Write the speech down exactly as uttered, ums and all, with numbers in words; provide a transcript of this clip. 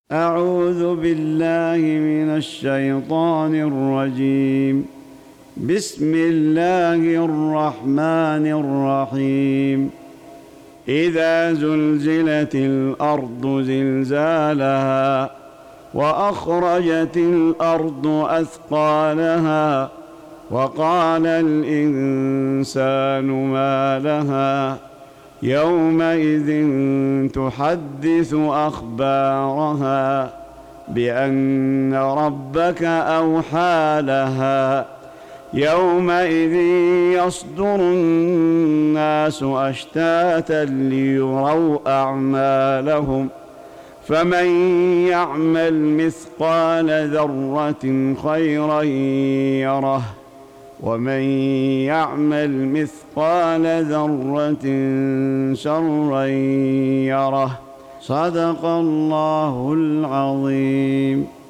أعوذ بالله من الشيطان الرجيم. بسم الله الرحمن الرحيم. إذا زلزلت الأرض زلزالها وأخرجت الأرض أثقالها وقال الإنسان ما لها يومئذ تحدث أخبارها بأن ربك أوحى لها يومئذ يصدر الناس أشتاتا ليروا أعمالهم فمن يعمل مثقال ذرة خيرا يره ومن يعمل مثقال ذرة شرا يره. صدق الله العظيم.